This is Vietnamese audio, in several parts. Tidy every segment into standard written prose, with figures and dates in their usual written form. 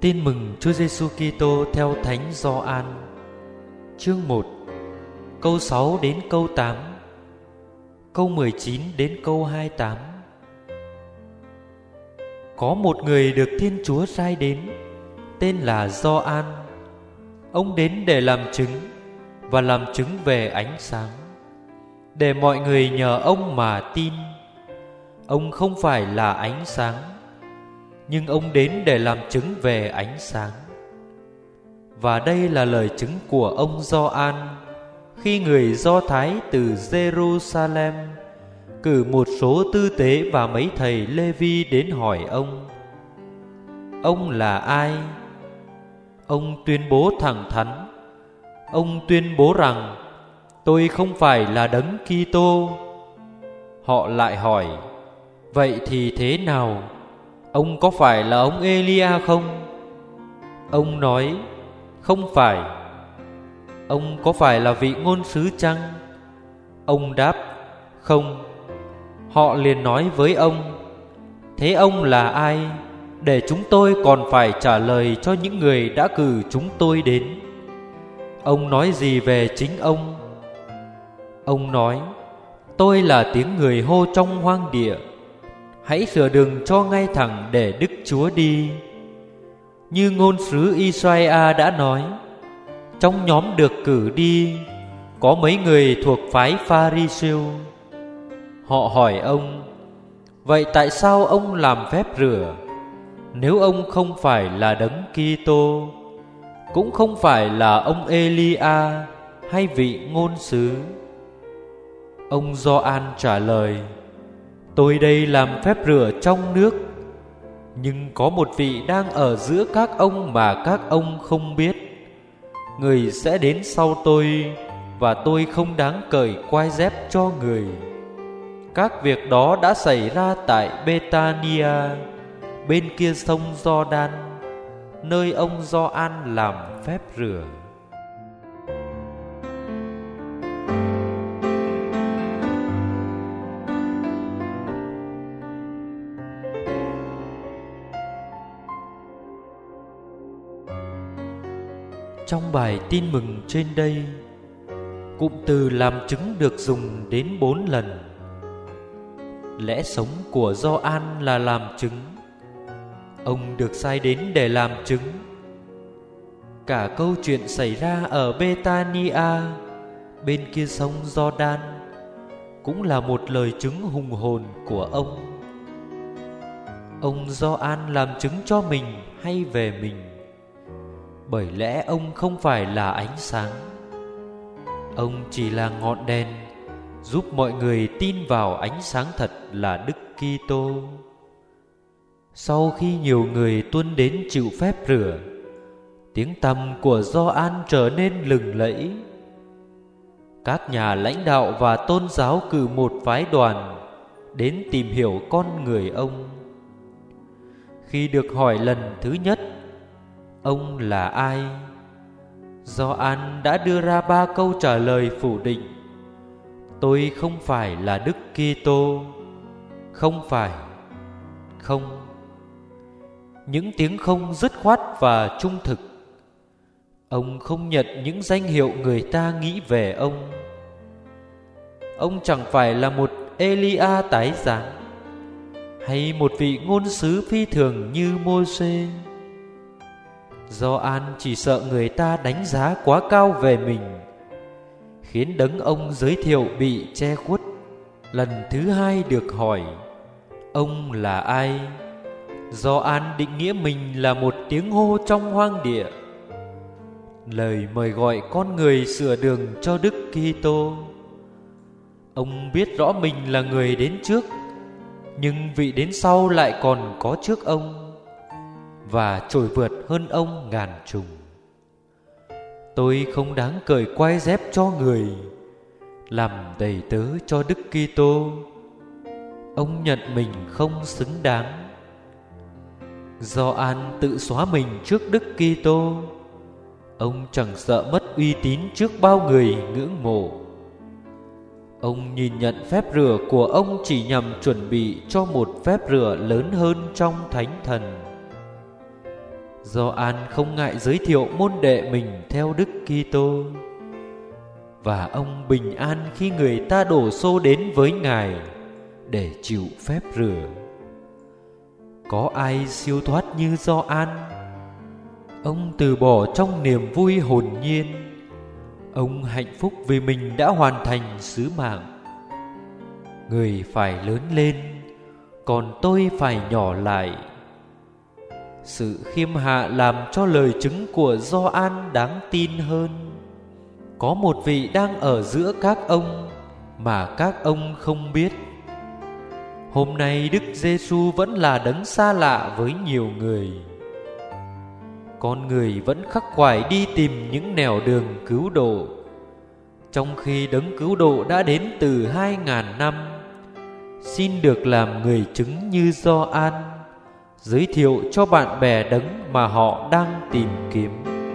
Tin mừng Chúa Giêsu Kitô theo Thánh Gioan. Chương 1, câu 6 đến câu 8, câu 19 đến câu 28. Có một người được Thiên Chúa sai đến, tên là Gioan. Ông đến để làm chứng và làm chứng về ánh sáng, để mọi người nhờ ông mà tin. Ông không phải là ánh sáng, nhưng ông đến để làm chứng về ánh sáng. Và đây là lời chứng của ông Gioan khi người Do Thái từ Jerusalem cử một số tư tế và mấy thầy Lê-vi đến hỏi ông là ai? Ông tuyên bố thẳng thắn. Ông tuyên bố rằng tôi không phải là Đấng Kitô. Họ lại hỏi, vậy thì thế nào? Ông có phải là ông Elia không? Ông nói, không phải. Ông có phải là vị ngôn sứ chăng? Ông đáp, không. Họ liền nói với ông, thế ông là ai, để chúng tôi còn phải trả lời cho những người đã cử chúng tôi đến? Ông nói gì về chính ông? Ông nói, tôi là tiếng người hô trong hoang địa, hãy sửa đường cho ngay thẳng để Đức Chúa đi. Như ngôn sứ Isaiah đã nói, trong nhóm được cử đi có mấy người thuộc phái Pha-ri-siêu. Họ hỏi ông, vậy tại sao ông làm phép rửa, nếu ông không phải là Đấng Kitô, cũng không phải là ông Elia hay vị ngôn sứ? Ông Gioan trả lời, tôi đây làm phép rửa trong nước, nhưng có một vị đang ở giữa các ông mà các ông không biết. Người sẽ đến sau tôi, và tôi không đáng cởi quai dép cho người. Các việc đó đã xảy ra tại Bethania, bên kia sông Giođan, nơi ông Gioan làm phép rửa. Trong bài tin mừng trên đây, cụm từ làm chứng được dùng đến 4 lần. Lẽ sống của Gioan là làm chứng. Ông được sai đến để làm chứng. Cả câu chuyện xảy ra ở Bethania, bên kia sông Giođan, cũng là một lời chứng hùng hồn của ông. Ông Gioan làm chứng cho mình hay về mình? Bởi lẽ ông không phải là ánh sáng. Ông chỉ là ngọn đèn giúp mọi người tin vào ánh sáng thật là Đức Kitô. Sau khi nhiều người tuôn đến chịu phép rửa, tiếng tăm của Gioan trở nên lừng lẫy. Các nhà lãnh đạo và tôn giáo cử một phái đoàn đến tìm hiểu con người ông. Khi được hỏi lần thứ nhất, ông là ai, Gioan đã đưa ra 3 câu trả lời phủ định. Tôi không phải là Đức Kitô. Không phải. Không. Những tiếng không dứt khoát và trung thực. Ông không nhận những danh hiệu người ta nghĩ về ông. Ông chẳng phải là một Elia tái giáng, hay một vị ngôn sứ phi thường như Mô-sê. Gioan chỉ sợ người ta đánh giá quá cao về mình, khiến đấng ông giới thiệu bị che khuất. Lần thứ hai được hỏi, ông là ai, Gioan định nghĩa mình là một tiếng hô trong hoang địa, lời mời gọi con người sửa đường cho Đức Kitô. Ông biết rõ mình là người đến trước, nhưng vị đến sau lại còn có trước ông, và trội vượt hơn ông ngàn trùng. Tôi không đáng cởi quai dép cho người, làm đầy tớ cho Đức Kitô. Ông nhận mình không xứng đáng. Gioan tự xóa mình trước Đức Kitô. Ông chẳng sợ mất uy tín trước bao người ngưỡng mộ. Ông nhìn nhận phép rửa của ông chỉ nhằm chuẩn bị cho một phép rửa lớn hơn trong Thánh Thần. Gioan không ngại giới thiệu môn đệ mình theo Đức Kitô, và ông bình an khi người ta đổ xô đến với Ngài để chịu phép rửa. Có ai siêu thoát như Gioan? Ông từ bỏ trong niềm vui hồn nhiên. Ông hạnh phúc vì mình đã hoàn thành sứ mạng. Người phải lớn lên, còn tôi phải nhỏ lại. Sự khiêm hạ làm cho lời chứng của Gioan đáng tin hơn. Có một vị đang ở giữa các ông mà các ông không biết. Hôm nay Đức Giêsu vẫn là đấng xa lạ với nhiều người. Con người vẫn khắc khoải đi tìm những nẻo đường cứu độ, trong khi đấng cứu độ đã đến từ 2000 năm. Xin được làm người chứng như Gioan, giới thiệu cho bạn bè đấng mà họ đang tìm kiếm.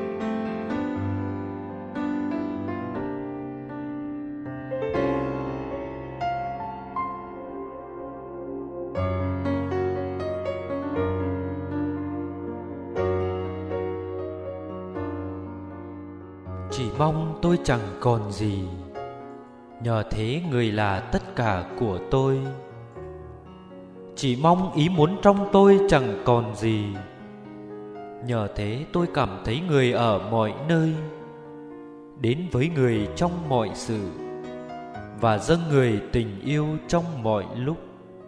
Chỉ mong tôi chẳng còn gì, nhờ thế người là tất cả của tôi. Chỉ mong ý muốn trong tôi chẳng còn gì, nhờ thế tôi cảm thấy người ở mọi nơi, đến với người trong mọi sự, và dâng người tình yêu trong mọi lúc.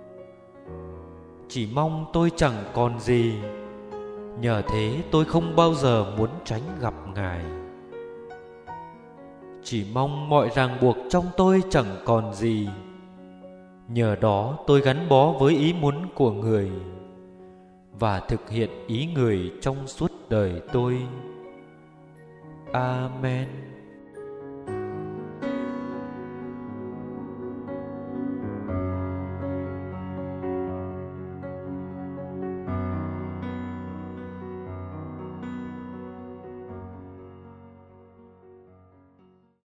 Chỉ mong tôi chẳng còn gì, nhờ thế tôi không bao giờ muốn tránh gặp Ngài. Chỉ mong mọi ràng buộc trong tôi chẳng còn gì, nhờ đó tôi gắn bó với ý muốn của người và thực hiện ý người trong suốt đời tôi. Amen.